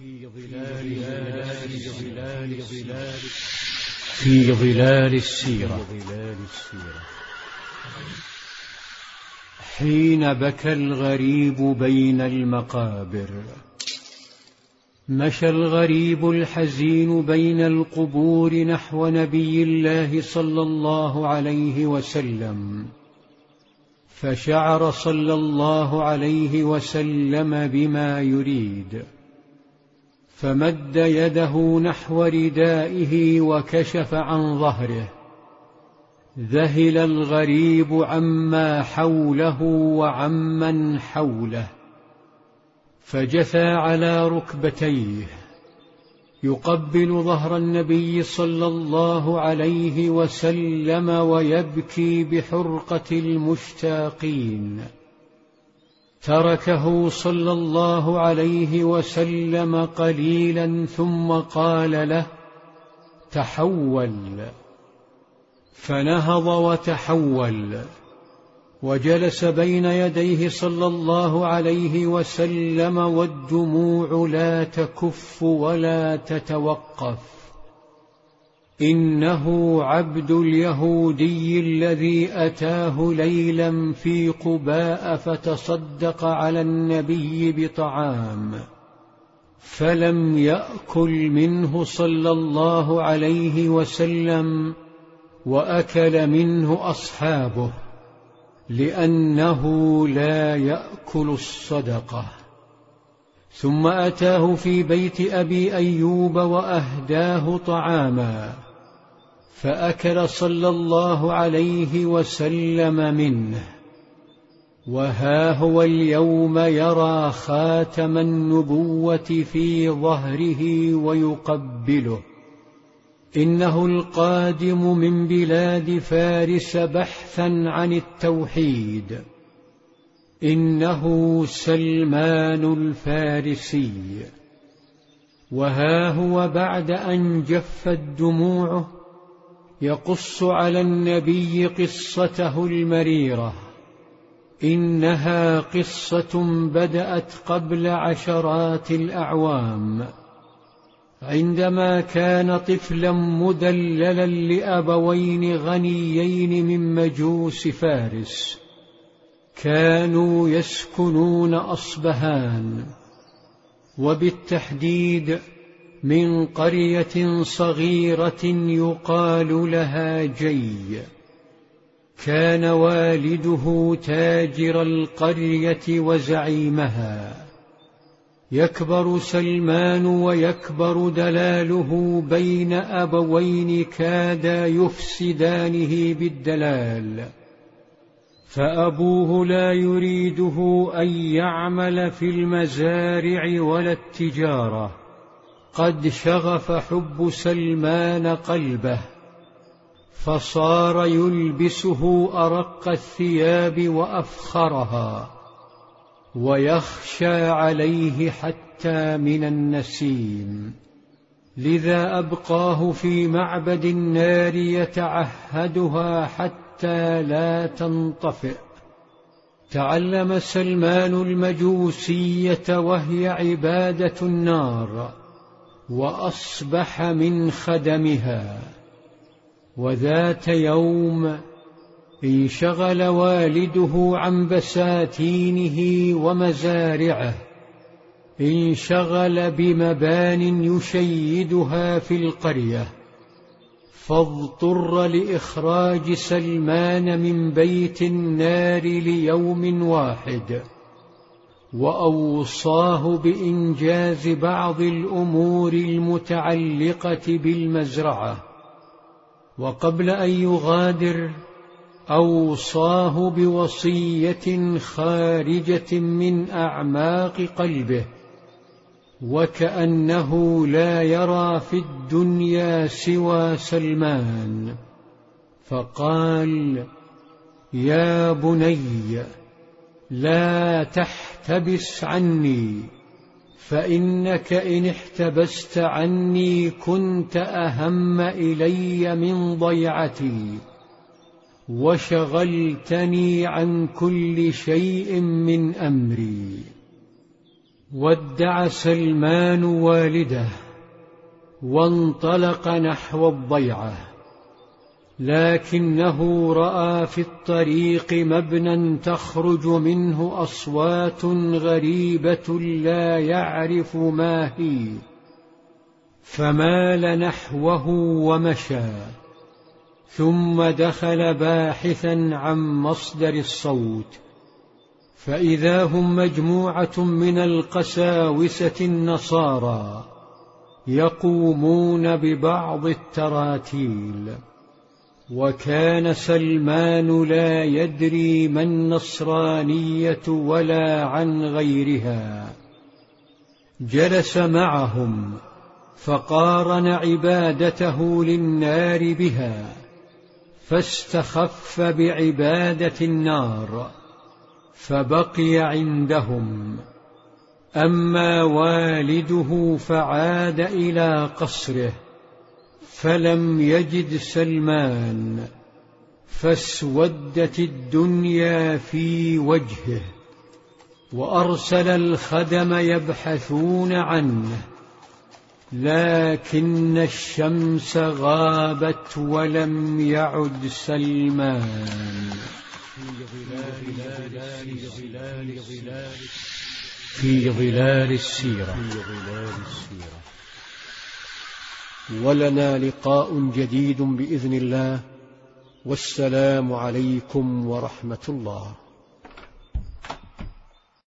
في ظلال السيرة. حين بكى الغريب بين المقابر، مشى الغريب الحزين بين القبور نحو نبي الله صلى الله عليه وسلم، فشعر صلى الله عليه وسلم بما يريد، فمد يده نحو ردائه وكشف عن ظهره. ذهل الغريب عما حوله وعمن حوله، فجثى على ركبتيه يقبل ظهر النبي صلى الله عليه وسلم ويبكي بحرقة المشتاقين. تركه صلى الله عليه وسلم قليلا ثم قال له: تحول. فنهض وتحول وجلس بين يديه صلى الله عليه وسلم، والدموع لا تكف ولا تتوقف. إنه عبد اليهودي الذي أتاه ليلا في قباء فتصدق على النبي بطعام، فلم يأكل منه صلى الله عليه وسلم، وأكل منه أصحابه، لأنه لا يأكل الصدقة. ثم أتاه في بيت أبي أيوب وأهداه طعاما، فأكل صلى الله عليه وسلم منه. وها هو اليوم يرى خاتم النبوة في ظهره ويقبله. إنه القادم من بلاد فارس بحثا عن التوحيد، إنه سلمان الفارسي. وها هو بعد أن جفت دموعه يقص على النبي قصته المريرة. إنها قصة بدأت قبل عشرات الأعوام، عندما كان طفلا مدللا لأبوين غنيين من مجوس فارس، كانوا يسكنون أصبهان، وبالتحديد من قرية صغيرة يقال لها جي. كان والده تاجر القرية وزعيمها. يكبر سلمان ويكبر دلاله بين أبوين كادا يفسدانه بالدلال، فأبوه لا يريده أن يعمل في المزارع ولا التجارة. قد شغف حب سلمان قلبه، فصار يلبسه أرق الثياب وأفخرها، ويخشى عليه حتى من النسيم. لذا أبقاه في معبد النار يتعهدها حتى لا تنطفئ. تعلم سلمان المجوسية وهي عبادة النار، وأصبح من خدمها. وذات يوم انشغل والده عن بساتينه ومزارعه، انشغل بمبان يشيدها في القرية، فاضطر لإخراج سلمان من بيت النار ليوم واحد، وأوصاه بإنجاز بعض الأمور المتعلقة بالمزرعة. وقبل أن يغادر أوصاه بوصية خارجة من أعماق قلبه، وكأنه لا يرى في الدنيا سوى سلمان. فقال: يا بني، لا تحتبس عني، فإنك إن احتبست عني كنت أهم إلي من ضيعتي، وشغلتني عن كل شيء من أمري. ودع سلمان والده وانطلق نحو الضيعة، لكنه رأى في الطريق مبنى تخرج منه أصوات غريبة لا يعرف ما هي، فمال نحوه ومشى، ثم دخل باحثا عن مصدر الصوت، فإذا هم مجموعة من القساوسة النصارى يقومون ببعض التراتيل. وكان سلمان لا يدري ما النصرانية ولا عن غيرها. جلس معهم فقارن عبادته للنار بها، فاستخف بعبادة النار فبقي عندهم. أما والده فعاد إلى قصره فلم يجد سلمان، فاسودت الدنيا في وجهه، وأرسل الخدم يبحثون عنه، لكن الشمس غابت ولم يعد سلمان. في ظلال السيرة. ولنا لقاء جديد بإذن الله، والسلام عليكم ورحمة الله.